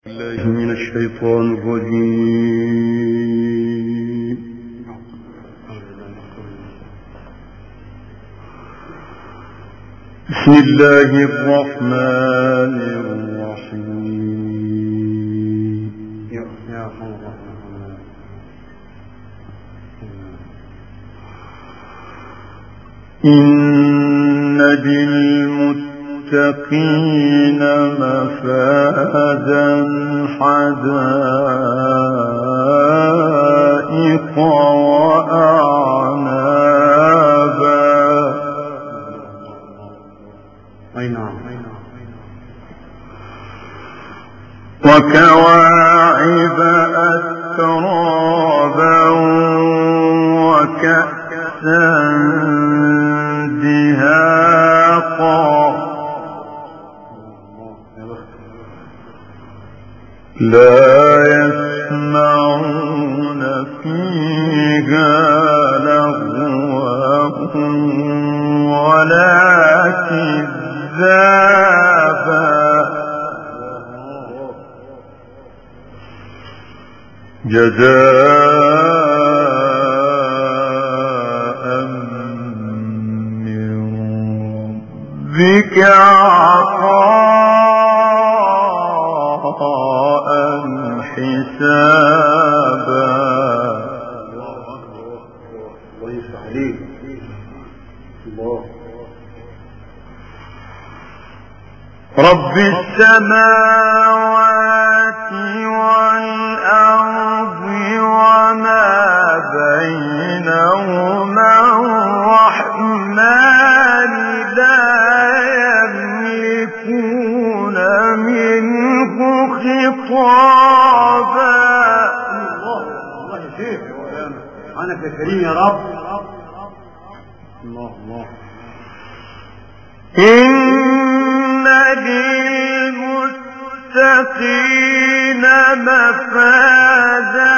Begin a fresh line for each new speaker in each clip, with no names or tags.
الله من الشيطان الرجيم. بسم الله الرحمن الرحيم. إن للمتقين مفازا حدائق وأعنابا وكواعب أترابا وكأسا دهاقا لا يسمعون فيها لغوا ولا كذابا جزاء من ربك عطاء حسابا. رب السماوات والأرض وما بينهما الرحمن لا يملكون منه خطابا.
الله يا شيخ عنك يا كريم يا رب. الله
إن للمتقين مفازا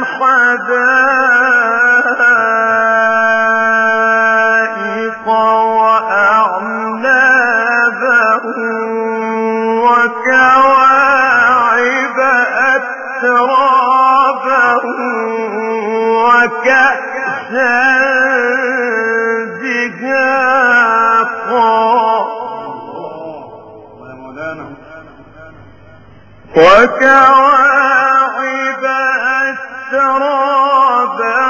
حدائق وأعنابا وكواعب أترابا وكأسا دهاقا وكواعب أترابا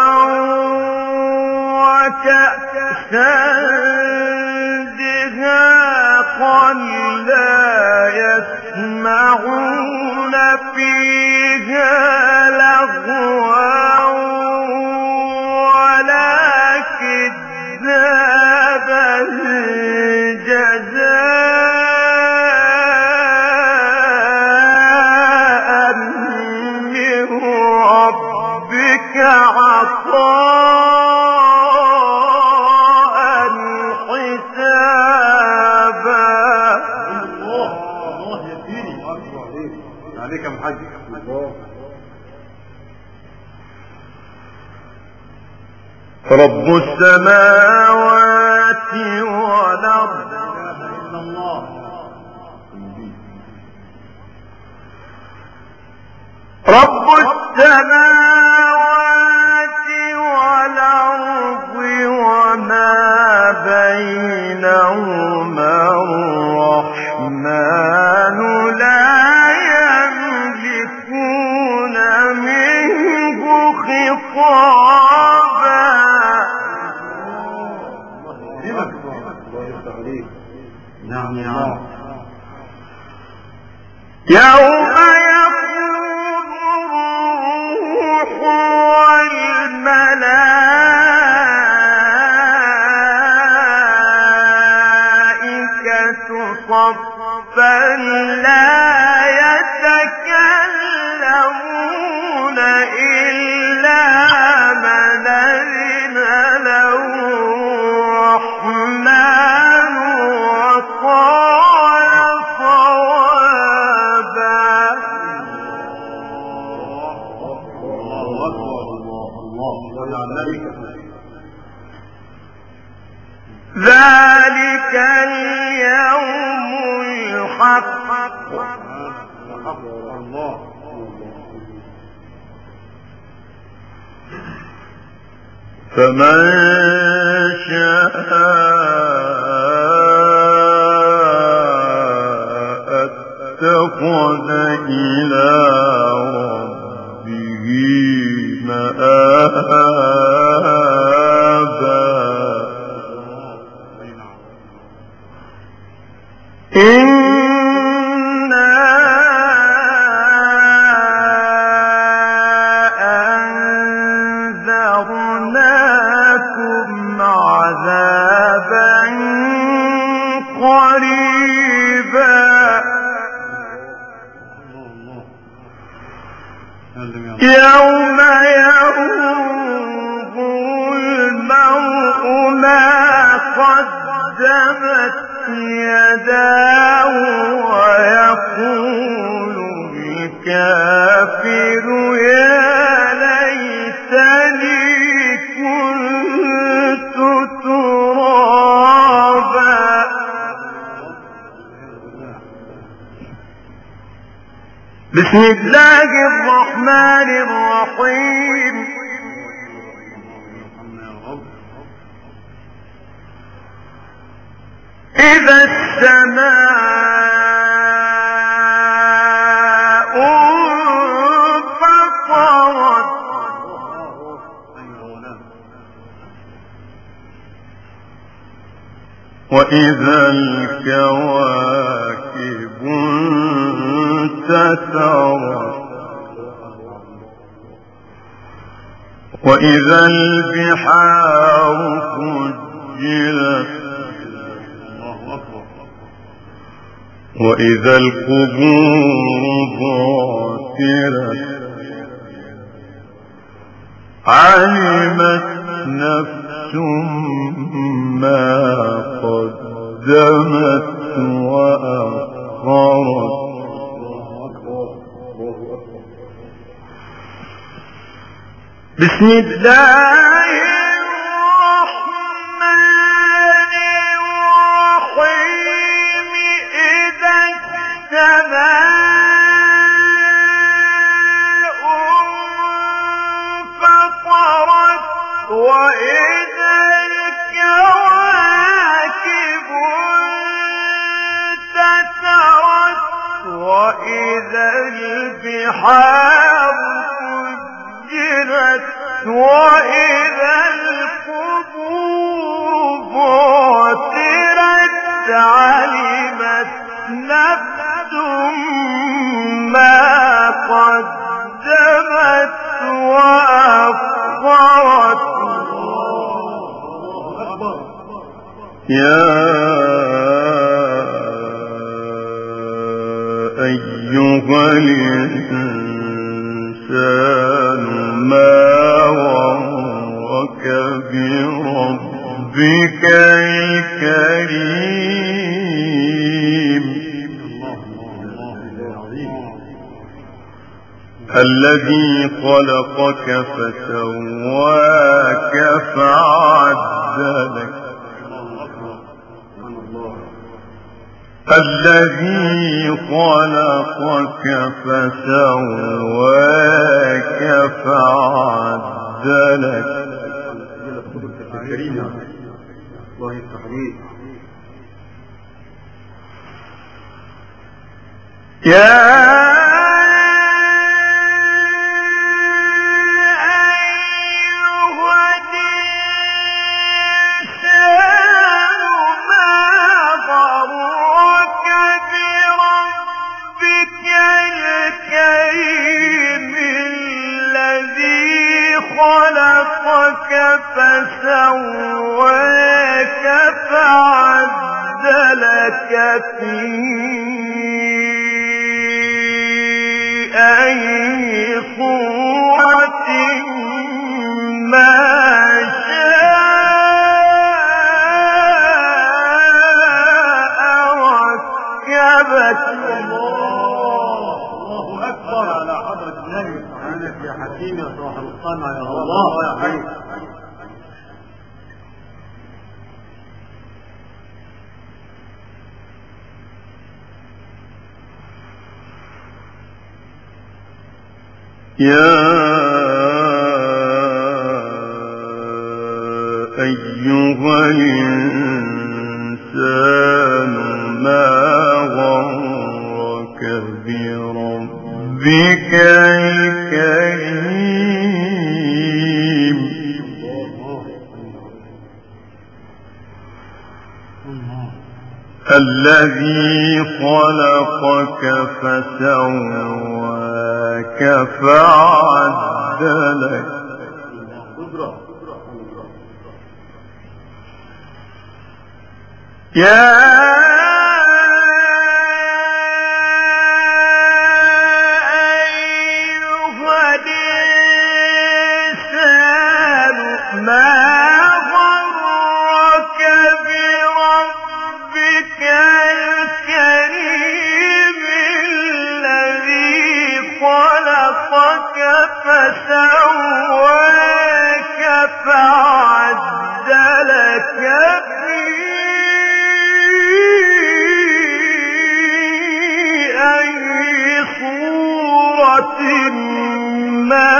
وكأسا دهاقا لا يسمعون فيها لغوا ولا كذابا جزاء من ربك عطاء حسابا.
الله يا سيدي عليك يا محاج.
رب السماوات والأرض رب السماوات والأرض وما بينهما الرحمن لا يملكون منه خطابا.
نعم
يوم يقوم الروح والملائكة صفا لا يتكلمون إلا من أذن له الرحمن وقال صوابا. ذلك اليوم الحق فمن شاء اتخذ إلى ربه مآبا إنا أنذرناكم عذابا قريبا يوم ينظر المرء ما قدمت يداه ويقول الكافر يا ليتني كنت ترابا بسم الله الرحمن الرحيم إذا السماء انفطرت وإذا الكواكب انتثرت وإذا البحار فجرت وإذا القبور بعثرت علمت نفس ما قدمت وأخرت بسم الله الرحمن الرحيم إذا السماء انفطرت وإذا الكواكب انتثرت وإذا البحار فجرت وإذا القبور بعثرت علمت نفس ما قدمت وأخرت يا أيها الإنسان ما غرك بربك الكريم الذي خلقك فسواك فعدلك الذي خلقك فسواك فعدلك
الله التحريك
يا فسواك فعدلك في أي صورة ما شاء ركبك
الله أكبر على حضرة النبي سبحانك يا حكيم يا صاحب الصنع يا الله يا حي
يا أيها الإنسان ما غرك بربك الكريم الذي خلقك فسواك فعدلك يا أيها الإنسان ما غرك بربك الكريم الذي خلقك فسواك فعدلك في أي صورة ما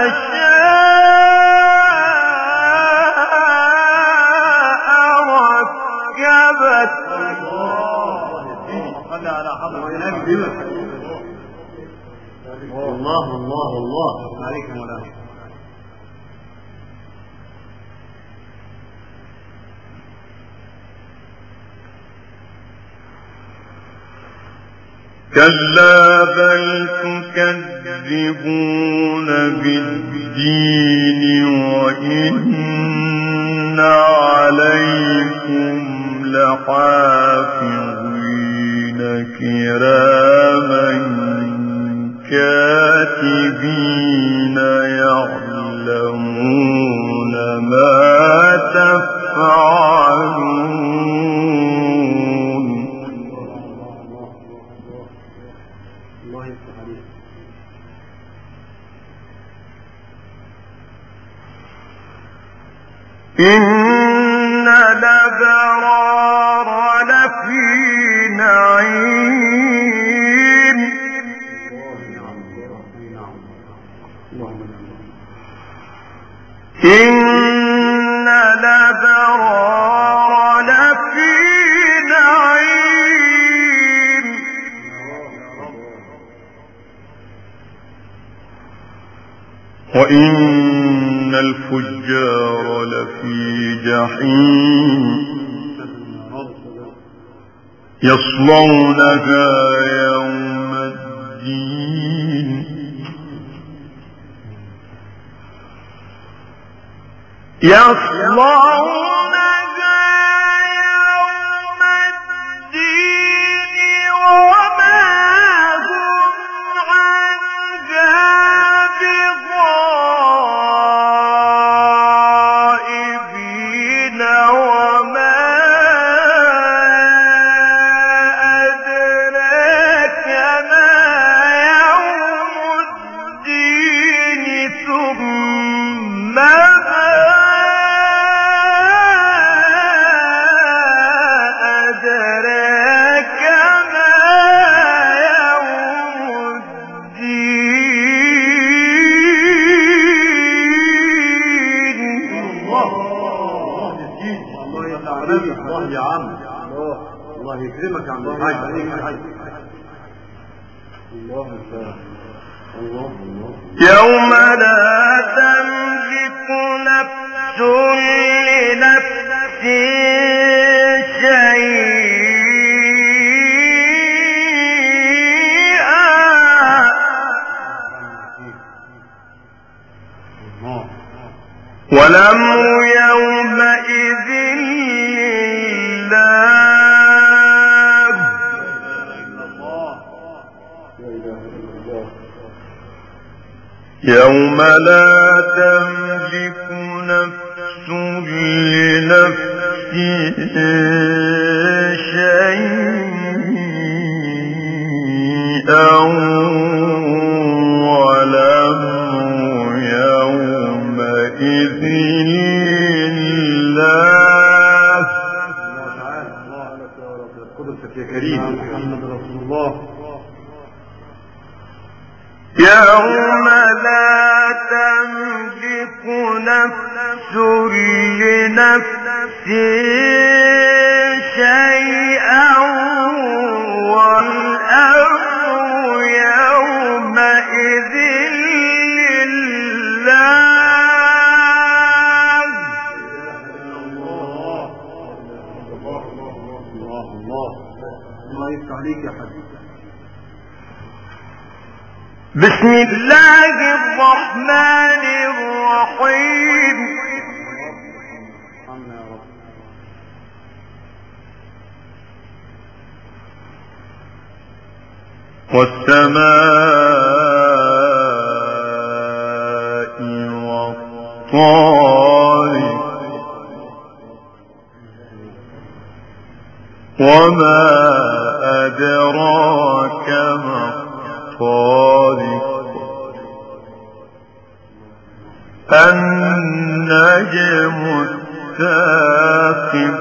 شاء ركبك
الله الله الله عليك مولانا.
كلا بل تكذبون بالدين وإن عليكم لحافظين كراما كاتبين يعلمون ما تفعلون إن الأبرار لفي نعيم إن الأبرار لفي نعيم وإن الفجار لفي جحيم يصلونها يوم الدين يصلونها يوم الدين وما هم عنها بغائبين وما أدراك ما يوم الدين ثم أدراك ما يوم الدين
الله يا عم الله يكرمك يا عم الحاج الله الله
يوم لا تملك نفس لنفس شيئا والأمر يومئذ يوم لا تملك نفس لنفس شيئا والأمر يومئذ لله
قدسك يا كريم محمد رسول الله
يوم نفس لنفس شيئا والأمر يومئذ بسم الله الرحمن الرحيم والسماء والطارق وما أدراك ما الطارق النجم الثاقب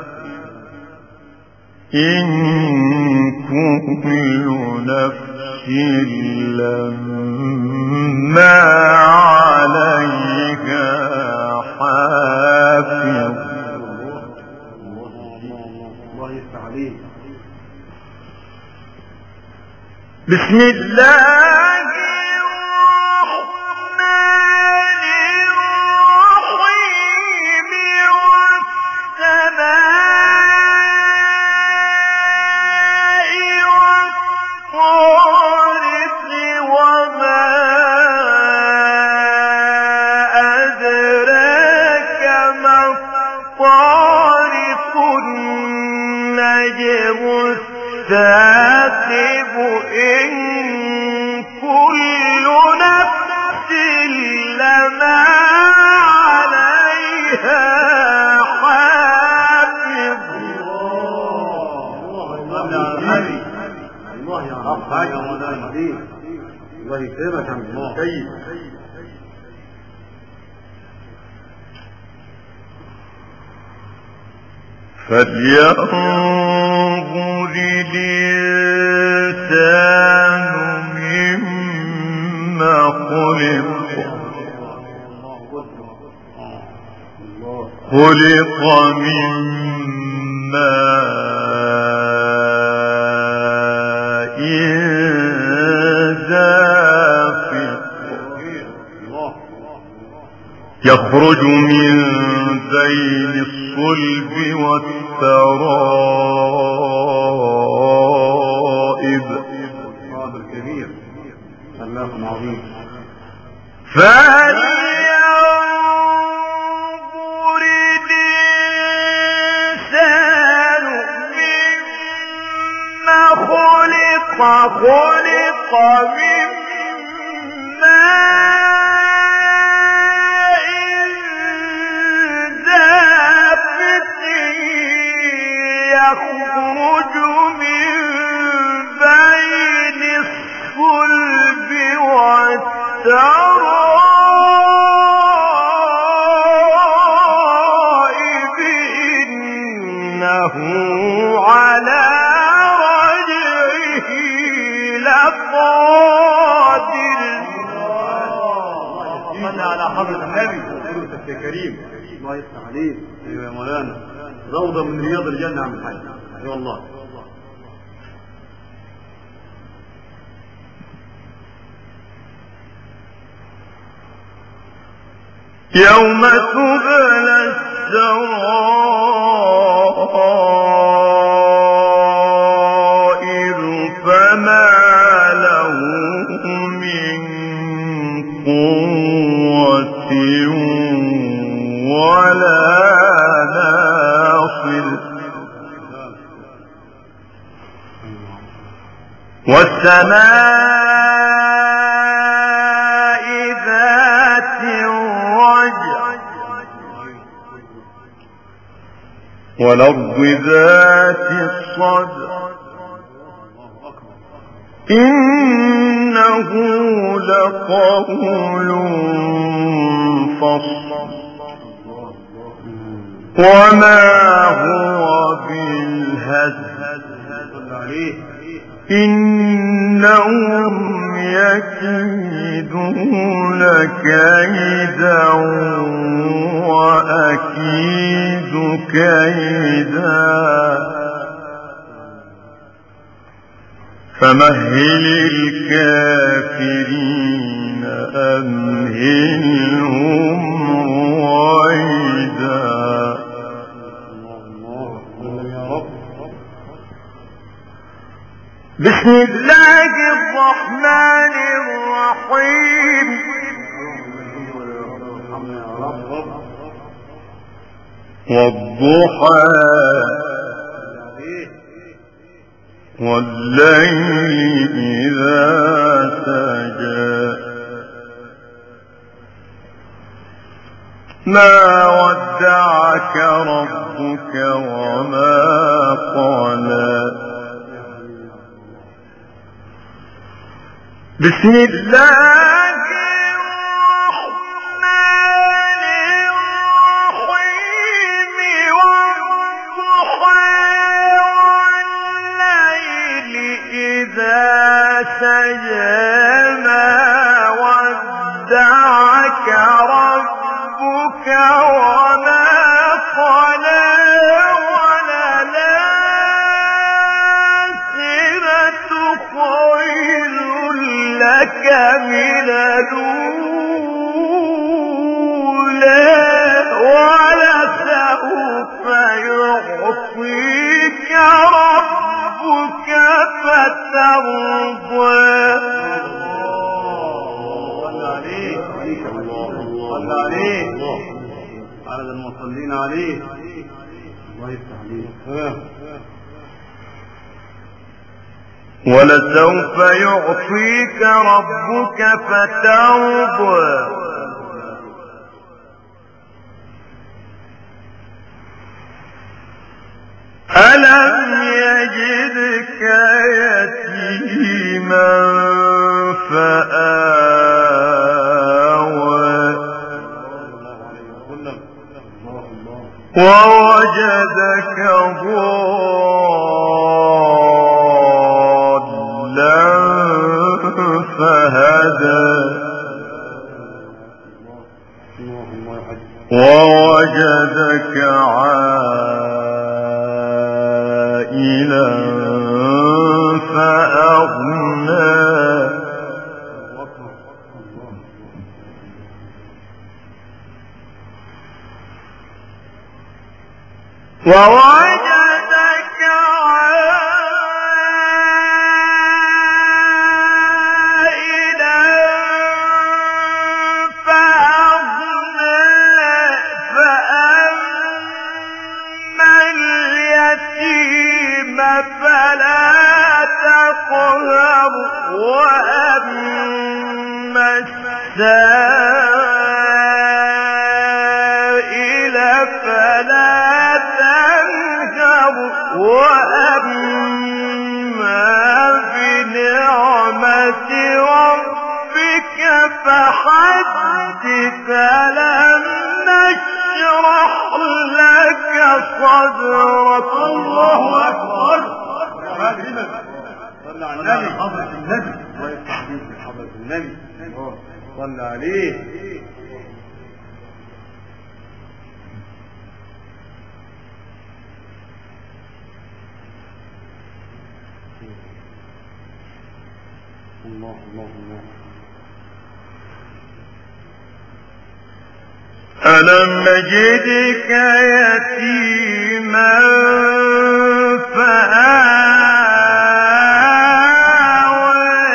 إن كل نفس لما عليها حافظ بسم الله الرحمن الرحيم والسماء والطارق وما أدراك ما الطارق النجم الثاقب إن كل نفس لما عليها حافظ
الله يا رب يا مولانا الله يكرمك يا الله سيد
فلينظر الإنسان مما خلق خلق من ماء دافق يخرج من بين الصلب والترائب فلينظر الإنسان مما خلق خلق من ماء دافق يخرج من بين الصلب والترائب إنه على رجعه لقادر
صلى على حضرة النبي وقلت يا كريم الله يفتح عليك ايوه يا مولانا روضة من رياض الجنة عم الحاج اي والله
يوم تبلى السرائر فما له من قوة ولا ناصر والسماء ذات الرجع والأرض ذات الصدع إنه لقول فصل وما هو بالهزل إنهم يكيدون كيدا وأكيد كيدا فمهل الكافرين أمهلهم رويدا. بسم الله الرحمن الرحيم. والضحى والليل إذا سجى ما ودعك ربك وما قلى. بسم الله الرحمن الرحيم. والضحى والليل إذا سجى ما ودعك ربك وما قلى. لك من الأولى ولسوف يعطيك ربك فترضى. صل عليه على المصلين عليه. الله يفتح عليه. ولسوف يعطيك ربك فترضى. ألم يجدك يتيما فآوى ووجدك فهدى ووجدك عائلا فأغنى ووجدك عائلا فأغنى فأما اليتيم فلا تقهر وأما السائل فلا تنهر وأما بنعمة ربك فحدث. ألم نشرح لك صدرك. الله أكبر. صلى على النبي. حضرة النبي. الله يستحييك حضرة النبي. صلى عليه. الله الله الله. ألم نجدك يتيما فآوى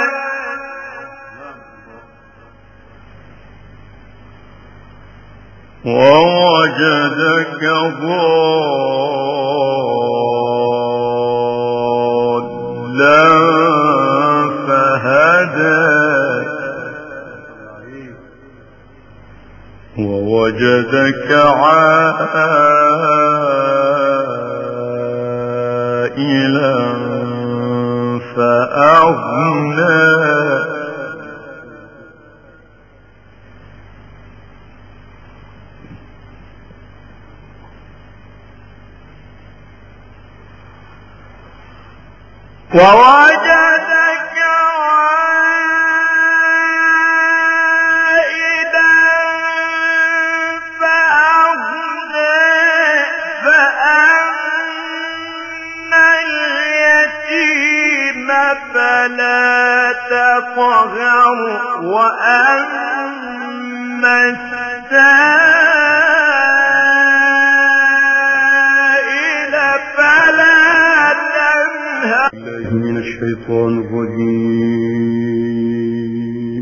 ووجدك ضالا فهدى ووجدك عائلا فأغنى ووجدك
القهر وأما السائل فلا تنهر.
الله من الشيطان الرجيم.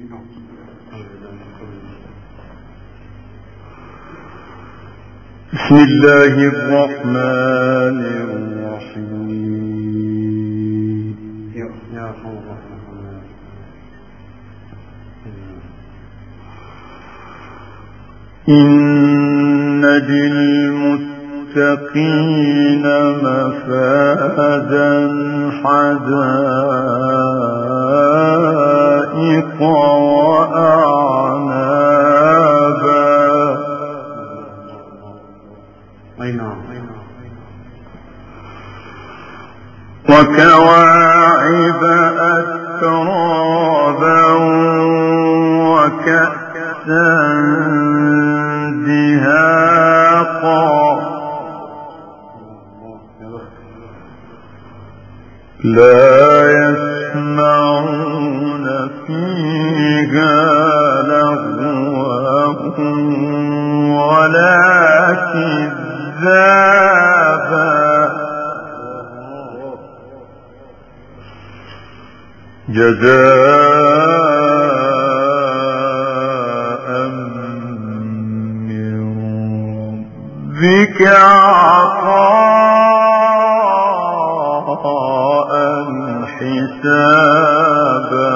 بسم الله الرحمن الرحيم.
يا الله.
إن للمتقين مفازا حدائق وأعنابا وكواعب أترابا وكأسا دهاقا لا يسمعون فيها لغوا ولا كذابا جزاء من ربك عطاء حسابا.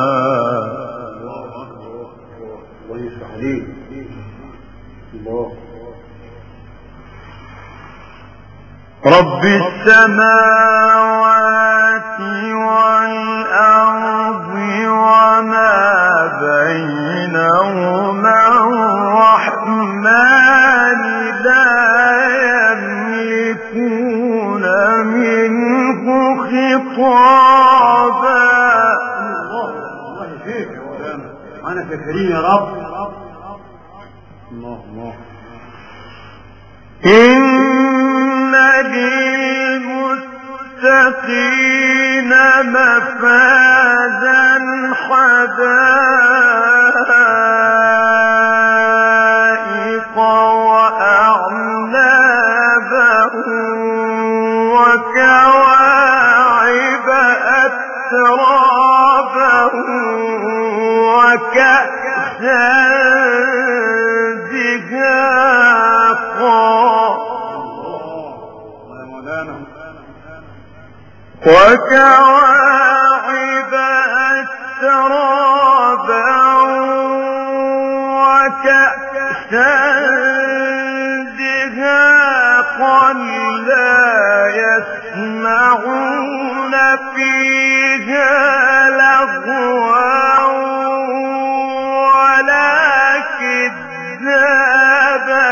الله يفتح عليك. الله.
رب السماوات والأرض وما بينهما الرحمن لا يملكون منه خطابا.
الله يشفيك يا مولانا. معانا في كريم يا رب. الله.
إن للمتقين مفازا حدائق وأعنابا وكواعب أترابا وكأسا دهاقا وكواعب أترابا وكأسا دهاقا لا يسمعون فيها لغوا ولا كذابا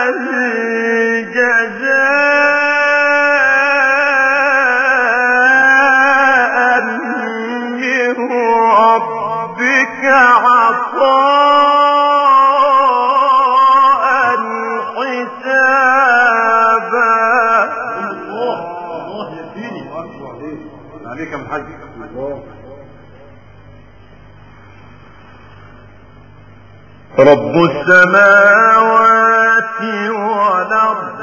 جزاء من ربك عطاء حسابا.
الله يا سيدي. عليك يا محاج. الله.
رب السماوات والأرض.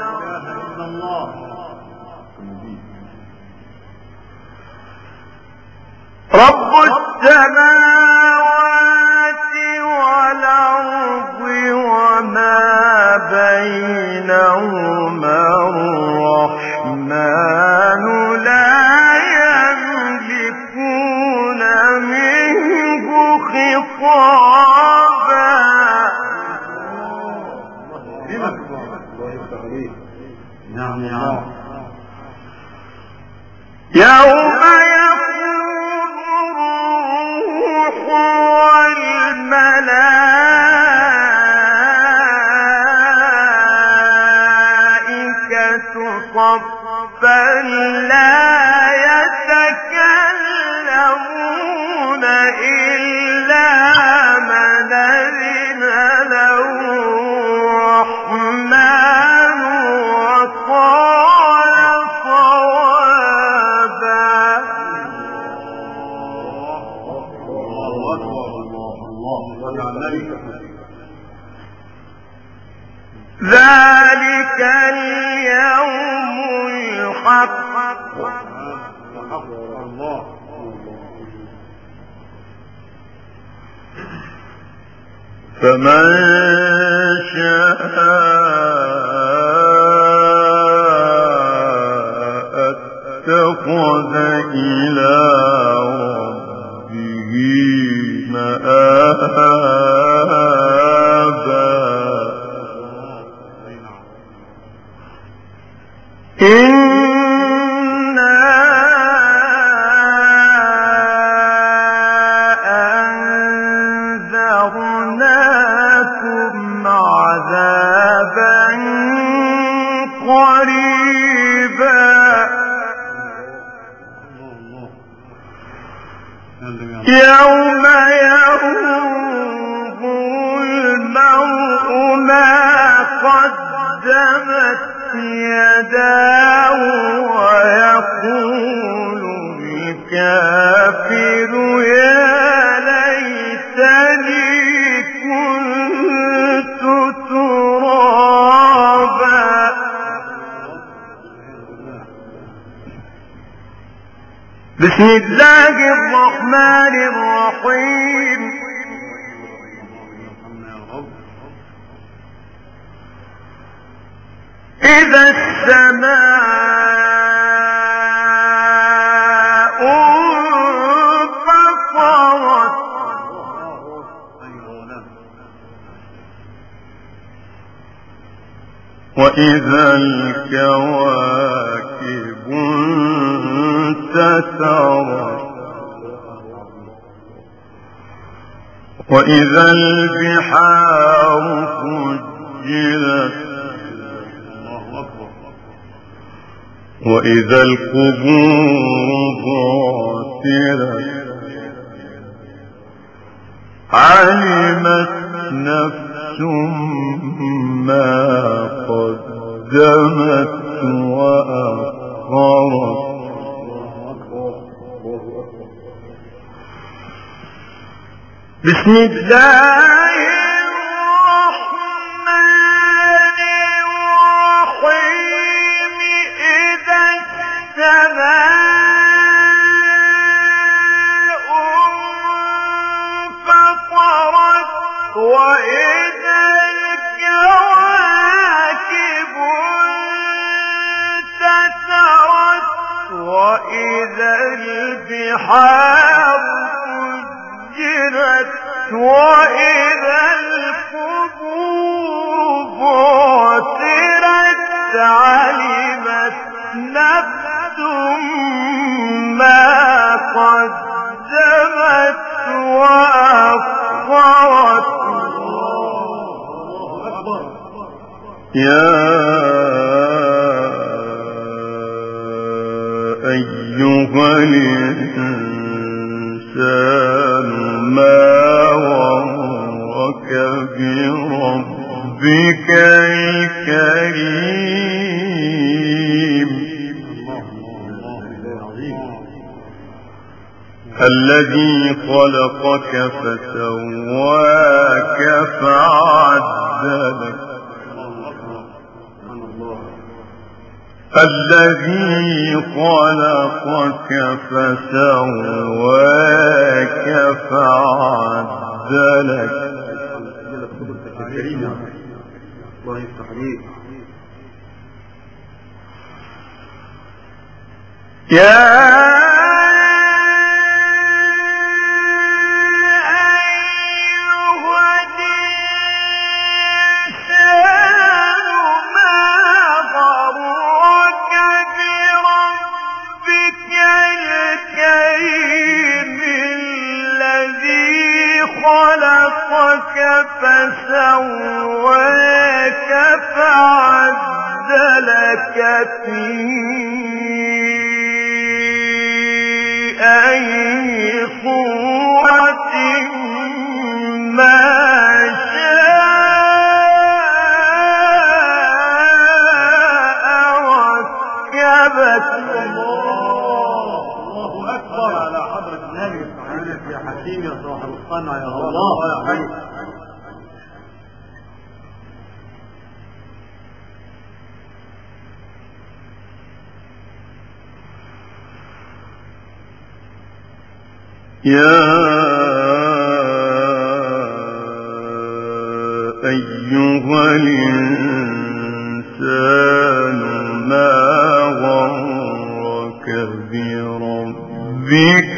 رب السماوات والأرض وما بينهما الرحمن لا يملكون منه خطابا.
نعم يا عم.
يوم يقوم الروح والملائكة صفا لا يتكلمون إلا من أذن له الرحمن وقال صوابا. ذلك اليوم الحق فمن شاء اتخذ إلى ربه مآبا إنا أنذرناكم عذابا قريبا يوم ينظر المرء ما قدمت يداه ويقول الكافر يا ليتني كنت ترابا بسم الله الرحمن الرحيم إذا السماء انفطرت وإذا الكواكب انتثرت وإذا البحار فجرت وإذا القبور بعثرت علمت نفس ما قدمت وأخرت بسم الله الرحمن الرحيم إذا السماء انفطرت وإذا الكواكب انتثرت وإذا البحار فجرت وإذا القبور بعثرت علمت نفس ما قدمت وأخرت يا أيها الإنسان ما غرك بربك الكريم الذي خلقك فسواك فعدلك الذي خلقك فسواك فعدلك
الله يفتح عليك
يا فسواك فعدلك في أي صورة ما شاء ركبك
الله أكبر على حضرة النبي يا حكيم يا صاحب صنع يا الله يا حي.
يا أيها الإنسان ما غرك بربك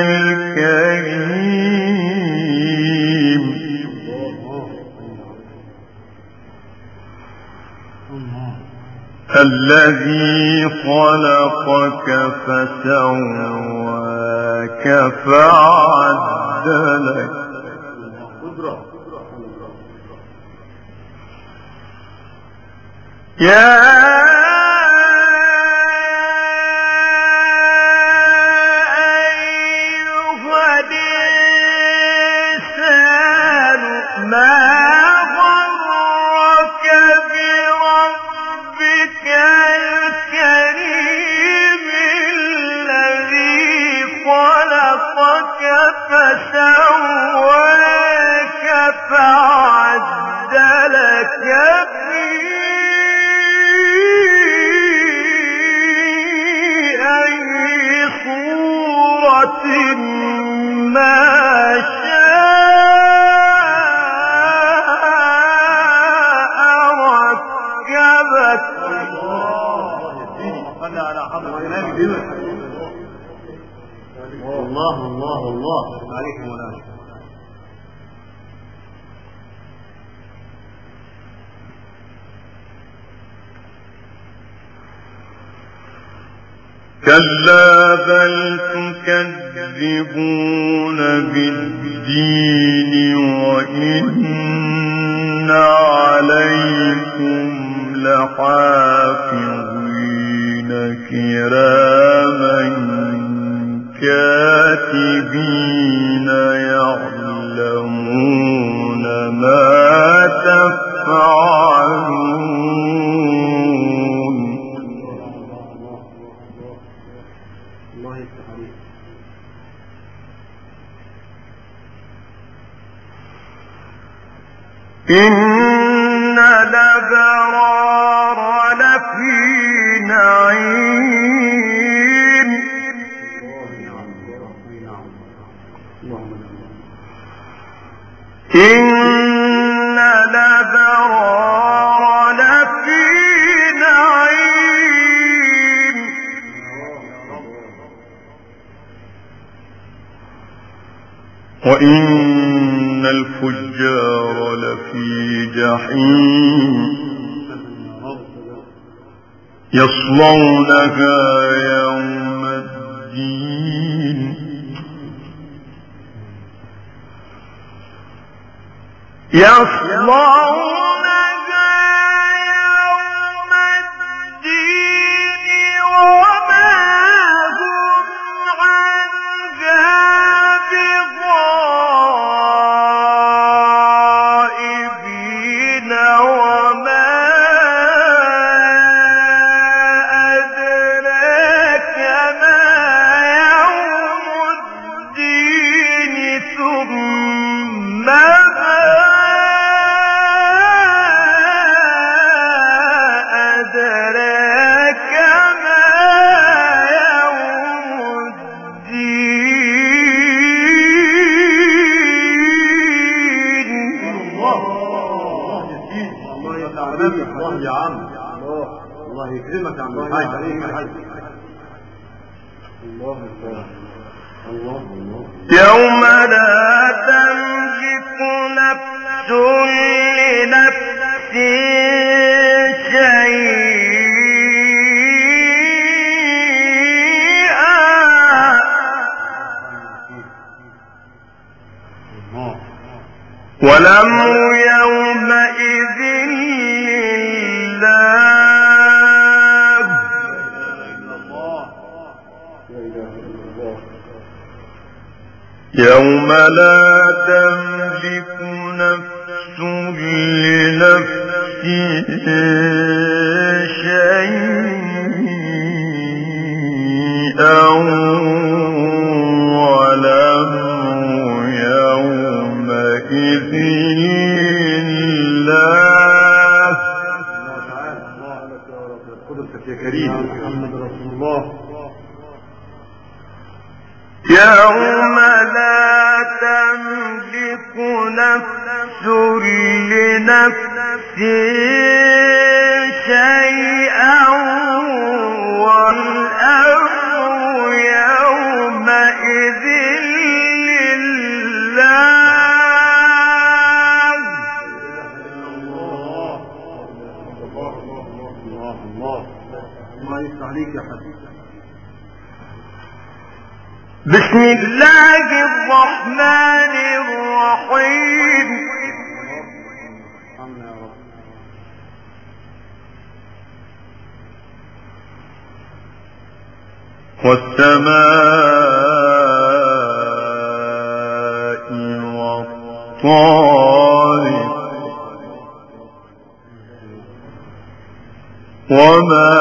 الكريم الذي خلقك فسواك فعدلك يا أيها الإنسان ما غرك بربك الكريم الذي خلقك فسواك فعدلك في أي صورة ما شاء ركبك.
صلى على حضرة النبي. الله الله الله عليكم مولانا.
كلا بل تكذبون بالدين وإن عليكم لحافظين كراما كاتبين يعلمون ما تفعلون.
الله يفتح عليك.
إن الأبرار لفي نعيم إن الأبرار لفي نعيم وإن الفجار لفي جحيم يصلونها يوم الدين يصلونها يوم الدين وما هم عنها بغائبين وما أدراك ما يوم الدين ثم أدراك ما يوم الدين.
الله يسعدك. الله يا عم. الله يكرمك يا عم الحاج. الله الله الله.
يوم لا تملك نفس لنفس شيئا والأمر يومئذ لله. يوم لا تملك نفس لنفس شيئا والأمر يومئذ الله.
قدرتك يا كريم محمد رسول الله.
يوم لا تملك نفس لنفس شيئا والأمر يومئذ لله.
الله يفتح عليك يا حبيبي.
بسم الله الرحمن الرحيم. والسماء والطارق وما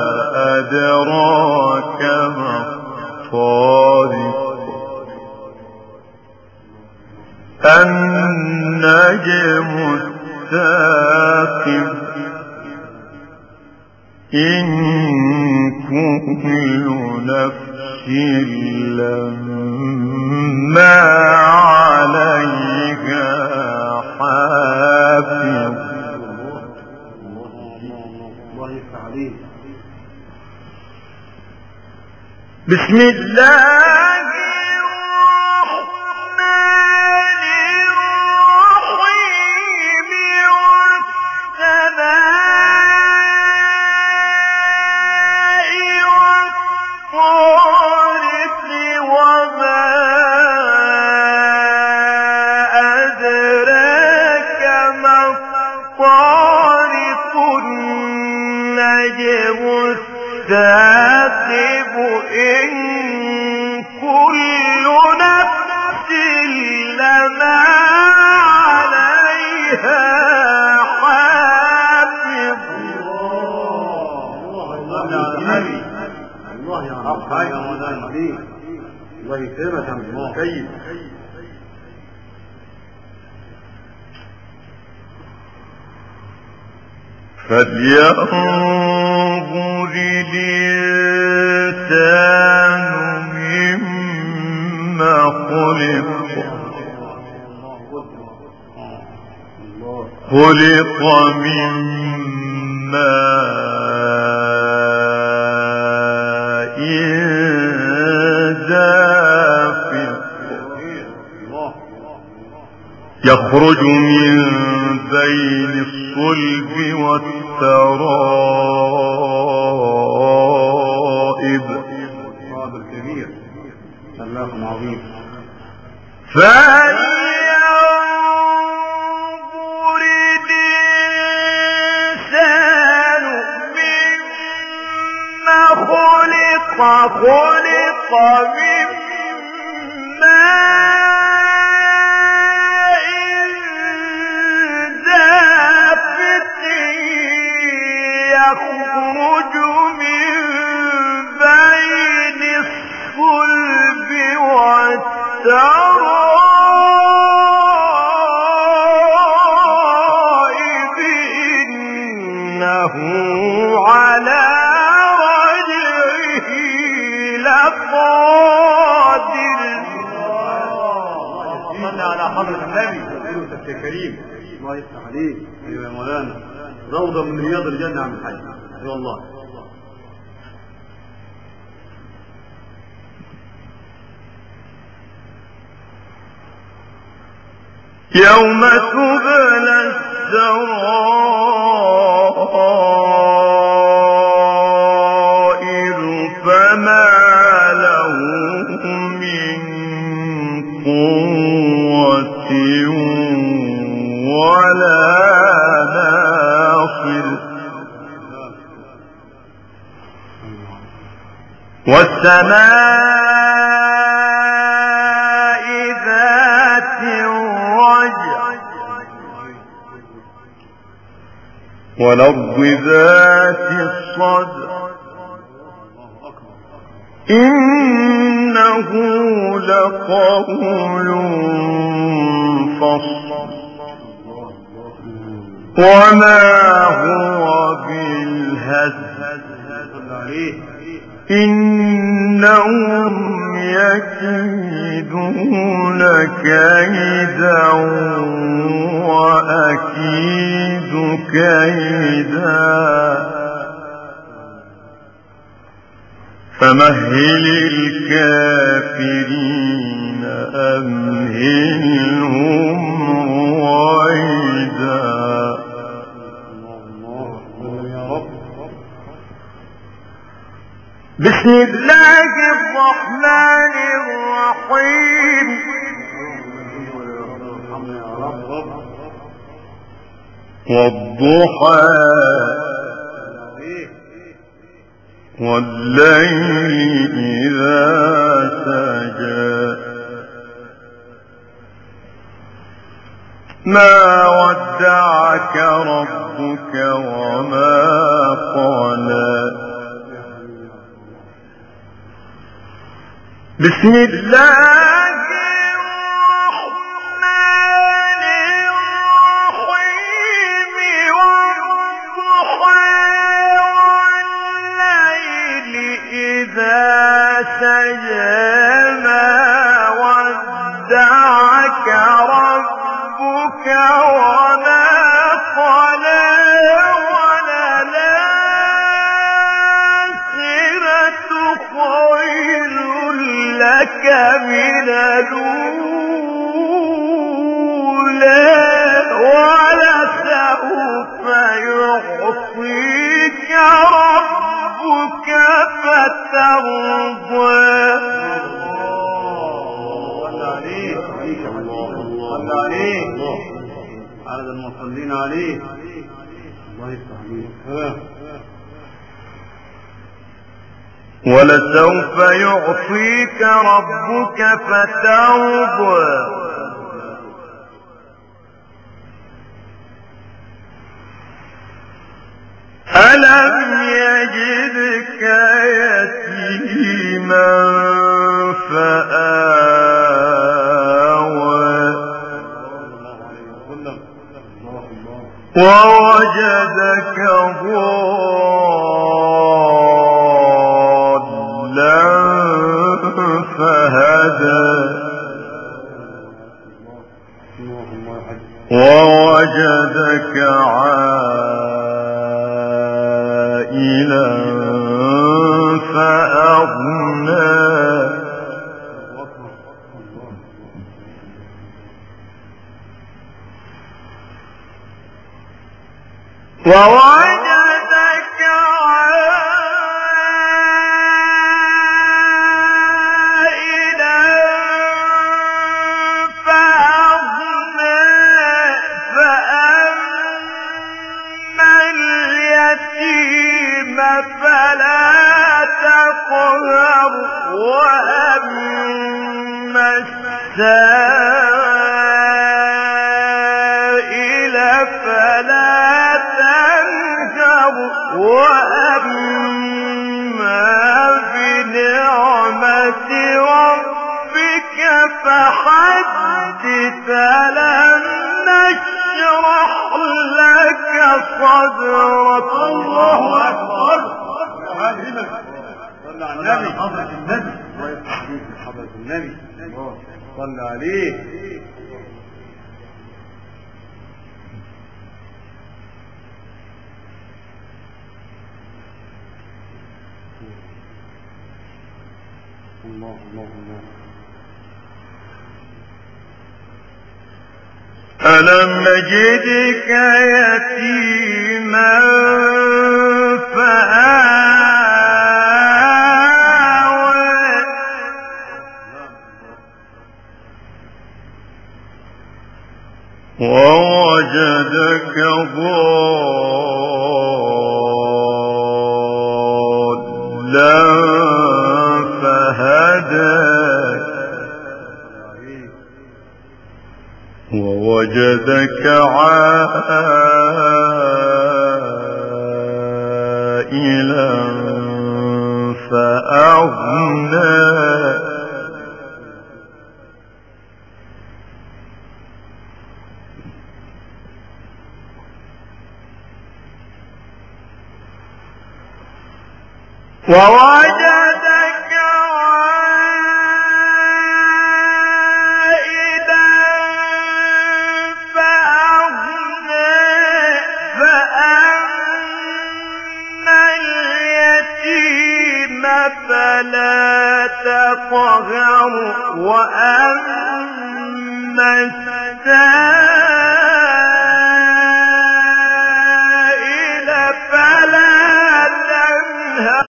أدراك ما الطارق النجم الثاقب إن كل نفس لما عليها حافظ.
الله يفتح عليك.
بسم الله الثاقب إن كل نفس لما عليها حافظ.
الله يا رب يا مولانا عليك. الله يكرمك يا مسيد.
فلينظر الإنسان مما خلق. خلق من ماء دافق يخرج من بين الصلب والترائب.
صادر كبير الله عظيم.
فلينظر الإنسان مما خلق. خلق من ماء دافق يخرج من بين الصلب والترائب إنه على رجعه لقادر.
صلى على حضرة النبي. قدرتك يا كريم. الله يفتح عليك. ايوه يا مولانا. روضة من رياض الجنة عم الحاج. اي والله.
يوم تبلى السرائر فما له من قوة ولا ناصر. والسماء ذات الرجع والأرض ذات الصدع إنه لقول بالخصم وما هو بالهزل إنهم يكيدون كيدا وأكيد كيدا فمهل الكافرين أمهلهم رويدا. بسم الله الرحمن الرحيم. والضحى والليل إذا سجى ما ودعك ربك وما قلى. بسم الله الرحمن الرحيم. والضحى والليل إذا سجى ما ودعك ربك وما قلى. وللآخرة خير لك من الأولى ولسوف يعطيك ربك فترضى.
صلى عليه عدد المصلين عليه. الله يفتح عليك.
ولسوف يعطيك ربك فترضى. ألم يجدك يتيما فآوى ووجدك ضالا فهدى ووجدك عائلا فأغنى ووجدك عائلا فأغنى فأما اليتيم فلا تقهر وأما السائل فلا تنهر وأما بنعمة ربك فحدث. ألم نشرح لك صدرك. الله أكبر.
صلى على النبي. حضرة النبي. الله يفتح عليك حضرة النبي. صلى عليه. الله الله الله.
ألم نجدك يتيما فآوى ووجدك ضالا فهدى ووجدك عائلا فأغنى ووجدك عائلا فأغنى فأما اليتيم فلا تقهر وأما السائل